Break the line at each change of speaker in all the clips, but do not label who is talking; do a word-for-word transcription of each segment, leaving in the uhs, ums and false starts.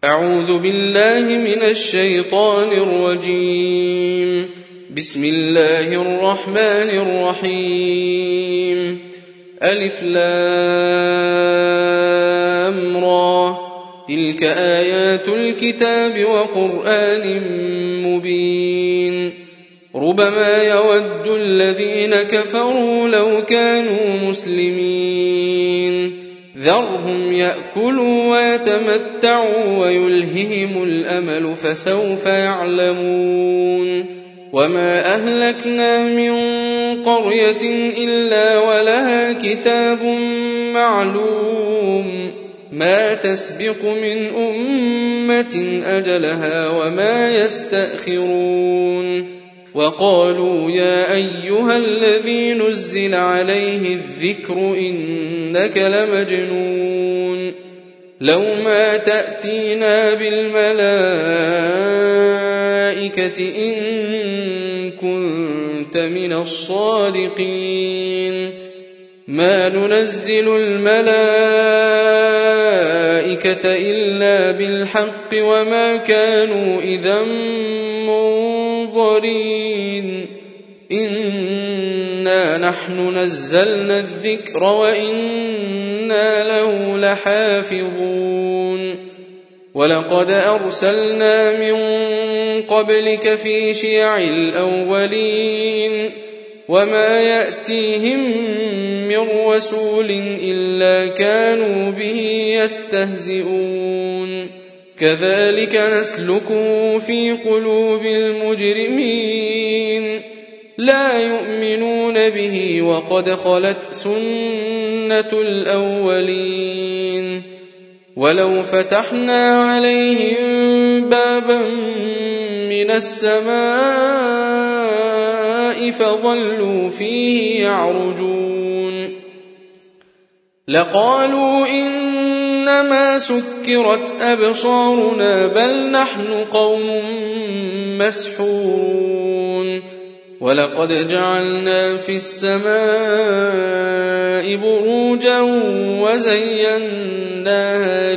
أعوذ بالله من الشيطان الرجيم. بسم الله الرحمن الرحيم. ألف لام را، تلك آيات الكتاب وقرآن مبين. ربما يود الذين كفروا لو كانوا مسلمين. ذرهم يأكلوا ويتمتعوا ويلههم الأمل فسوف يعلمون. وما أهلكنا من قرية إلا ولها كتاب معلوم، ما تسبق من أمة أجلها وما يستأخرون. وقالوا يا أيها الذي نزل عليه الذكر إنك لمجنون، لو ما تأتينا بالملائكة إن كنت من الصادقين. ما ننزل الملائكة إلا بالحق وما كانوا إذا منظرين. إنا نحن نزلنا الذكر وإنا له لحافظون. ولقد أرسلنا من قبلك في شيع الأولين، وما يأتيهم من رسول إلا كانوا به يستهزئون. كذلك نسلكه في قلوب المجرمين، لا يؤمنون به وقد خلت سنة الأولين. ولو فتحنا عليهم بابا من السماء فظلوا فيه يعرجون لقالوا إنما سكرت أبصارنا بل نحن قوم مسحورون. ولقد جعلنا في السماء بروجا وزيناها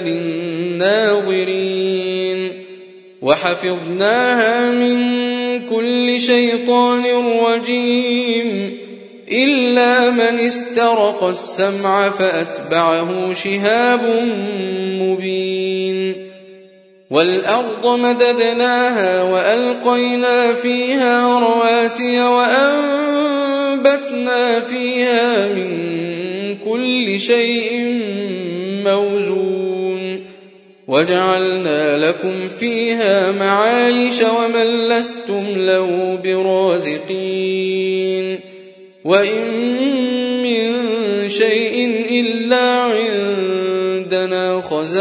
للناظرين وحفظناها من كل شيطان رجيم إلا من استرق السمع فأتبعه شهاب مبين. والأرض مددناها وألقينا فيها رواسي وأنبتنا فيها من كل شيء موزون وجعلنا لكم فيها معايش ومن لستم له برازقين. وإن من شيء إلا عندنا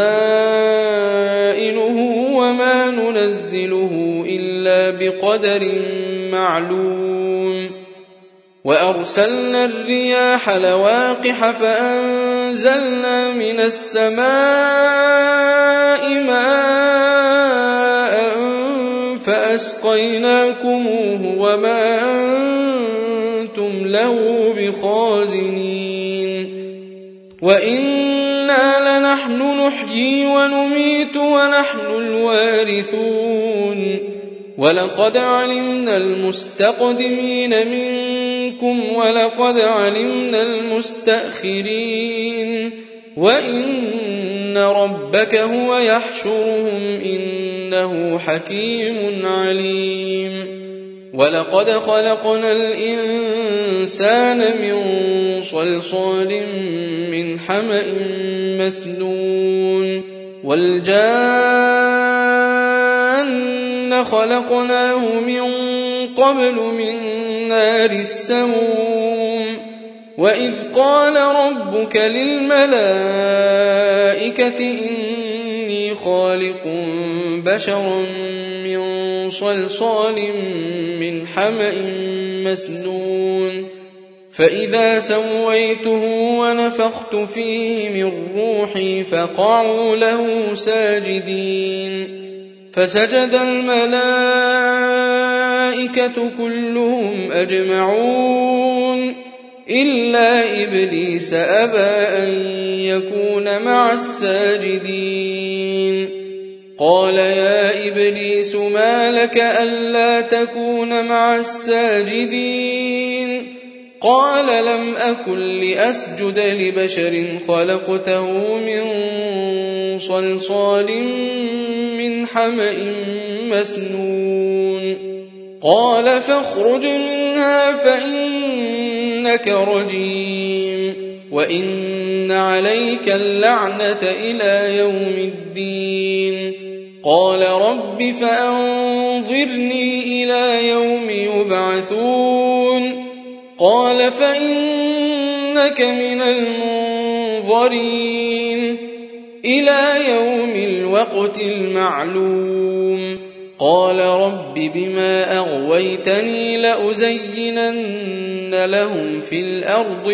خزائنه وما ننزله إلا بقدر معلوم. وأرسلنا الرياح لواقح فأنزلنا من السماء ماء فأسقيناكموه وما أنتم له بخازنين. وإنا لنحن نحيي ونميت ونحن الوارثون. ولقد علمنا المستقدمين منكم ولقد علمنا المستأخرين وإن ربك هو يحشرهم إنه حكيم عليم. ولقد خلقنا الإنسان من صلصال من حمأ مسنون والجان خلقناه من قبل من نار السموم. وإذ قال ربك للملائكة إني خالق بشرا من صلصال من حمأ مسنون فإذا سويته ونفخت فيه من روحي فقعوا له ساجدين. فسجد الملائكة كلهم أجمعون إلا إبليس أبى أن يكون مع الساجدين. قال يا إبليس ما لك ألا تكون مع الساجدين قال لم أكن لأسجد لبشر خلقته من صلصال من حمأ مسنون قال فاخرج منها فإنك رجيم وإن عليك اللعنة إلى يوم الدين قال رب فأنظرني إلى يوم يبعثون قال فإنك من المنظرين إلى يوم الوقت المعلوم قال رب بما أغويتني لأزينن لهم في الأرض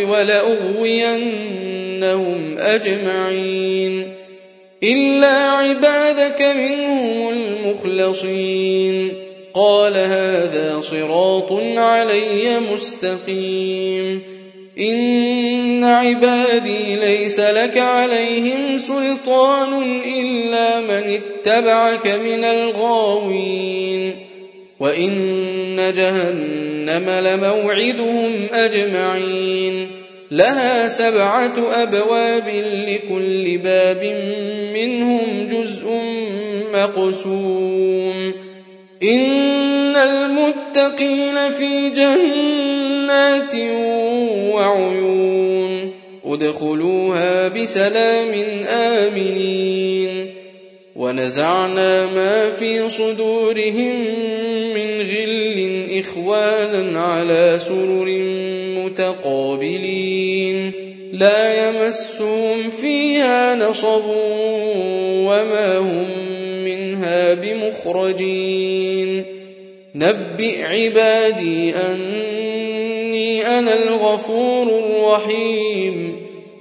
ولأغوينهم أجمعين إلا عبادك منهم المخلصين قال هذا صراط علي مستقيم إن عبادي ليس لك عليهم سلطان إلا من اتبعك من الغاوين وإن جهنم لموعدهم أجمعين لها سبعة أبواب لكل باب منهم جزء مقسوم إن المتقين في جنات وعيون ادخلوها بسلام آمنين ونزعنا ما في صدورهم من غل إخوانا على سرر متقابلين لا يمسهم فيها نصب وما هم منها بمخرجين نبئ عبادي أني أنا الغفور الرحيم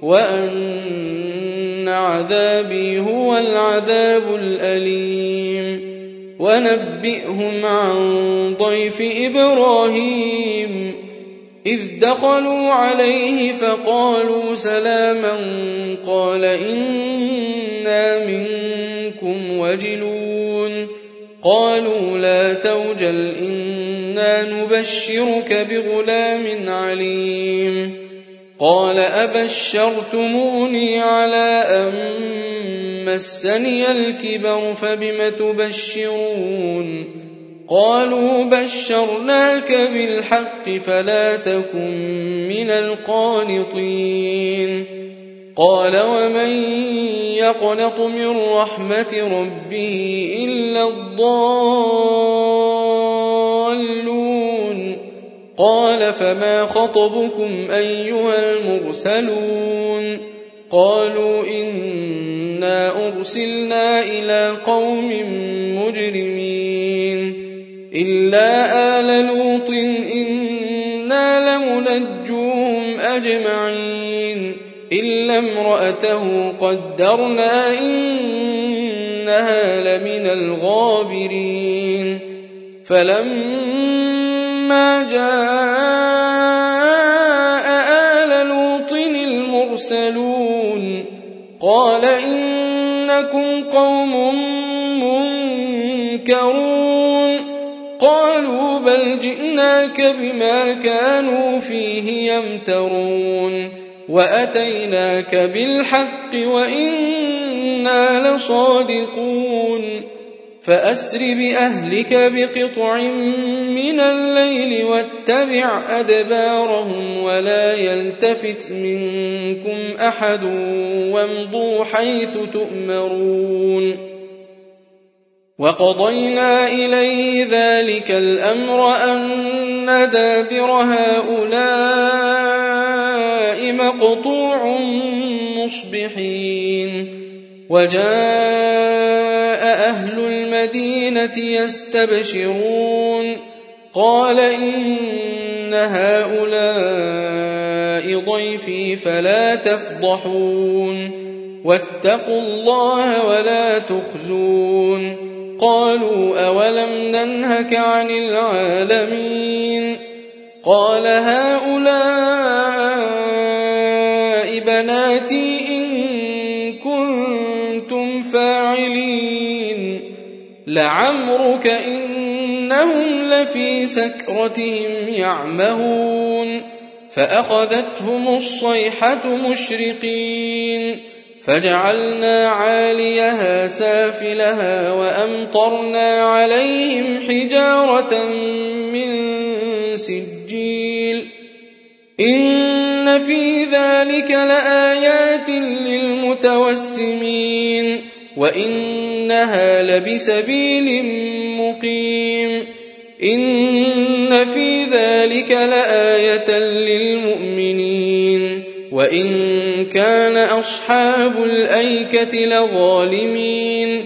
وأن عذابي هو العذاب الأليم ونبئهم عن ضيف إبراهيم إذ دخلوا عليه فقالوا سلاما قال إنا منكم وجلون قالوا لا توجل إنا نبشرك بغلام عليم قال أبشرتموني على أن مسني الكبر فبم تبشرون قالوا بشرناك بالحق فلا تكن من القانطين قال ومن يقنط من رحمة ربه إلا الضالون قال فما خطبكم أيها المرسلون قالوا إنا أرسلنا إلى قوم مجرمين إلا آل لوط إنا لمنجوهم أجمعين إلا امرأته قدرنا إنها لمن الغابرين فلما جاء آل لوط المرسلون قال إنكم قوم منكرون قالوا بل جئناك بما كانوا فيه يمترون وأتيناك بالحق وإنا لصادقون فأسر بأهلك بقطع من الليل واتبع أدبارهم ولا يلتفت منكم أحد وامضوا حيث تؤمرون وقضينا إليه ذلك الأمر أن دابر هؤلاء مقطوع مصبحين وجاء أهل المدينة يستبشرون قال إن هؤلاء ضيفي فلا تفضحون واتقوا الله ولا تخزون قالوا أولم ننهك عن العالمين قال هؤلاء بناتي إن كنتم فاعلين لعمرك إنهم لفي سكرتهم يعمهون فأخذتهم الصيحة مشرقين فجعلنا عاليها سافلها وأمطرنا عليهم حجارة من سجيل إن في ذلك لآيات للمتوسمين وإنها لبسبيل مقيم إن في ذلك لآية للمؤمنين وإن كان أصحاب الأيكة لظالمين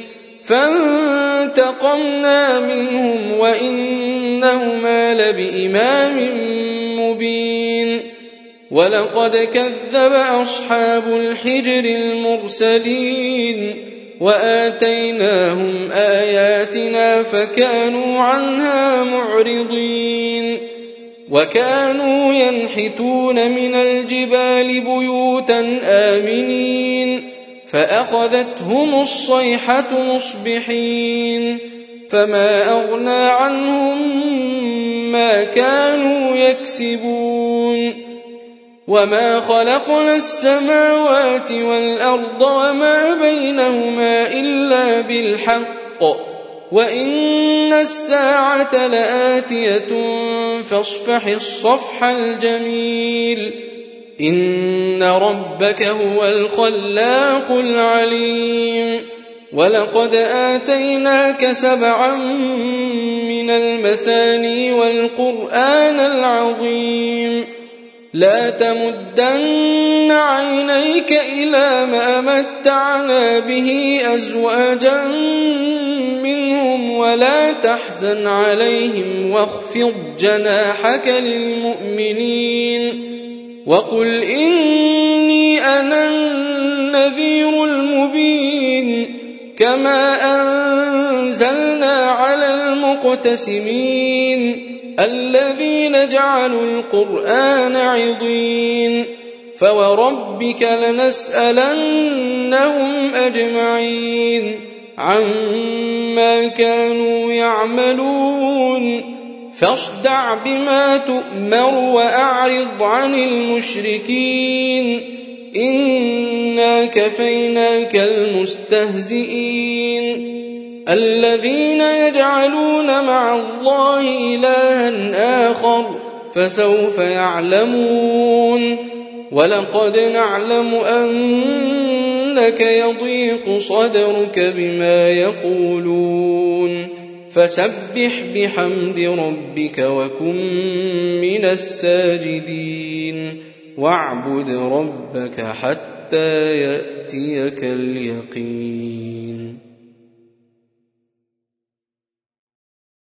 فانتقمنا منهم وإنهما لبإمام مبين ولقد كذب أصحاب الحجر المرسلين وآتيناهم آياتنا فكانوا عنها معرضين وكانوا ينحتون من الجبال بيوتا آمنين فأخذتهم الصيحة مصبحين فما أغنى عنهم ما كانوا يكسبون وما خلقنا السماوات والأرض وما بينهما إلا بالحق وإن الساعة لآتية فاصفح الصفح الجميل إن ربك هو الخلاق العليم ولقد آتيناك سبعا من المثاني والقرآن العظيم لا تمدن عينيك إلى ما متعنا به أزواجا منهم ولا تحزن عليهم واخفض جناحك للمؤمنين وقل إني أنا النذير المبين كما أنزلنا على المقتسمين الذين جعلوا القرآن عضين فوربك لنسألنهم أجمعين عما كانوا يعملون فاصدع بما تؤمر وأعرض عن المشركين إنا كفيناك المستهزئين الذين يجعلون مع الله إلها آخر فسوف يعلمون ولقد نعلم أنك يضيق صدرك بما يقولون فسبح بحمد ربك وكن من الساجدين واعبد ربك حتى يأتيك اليقين.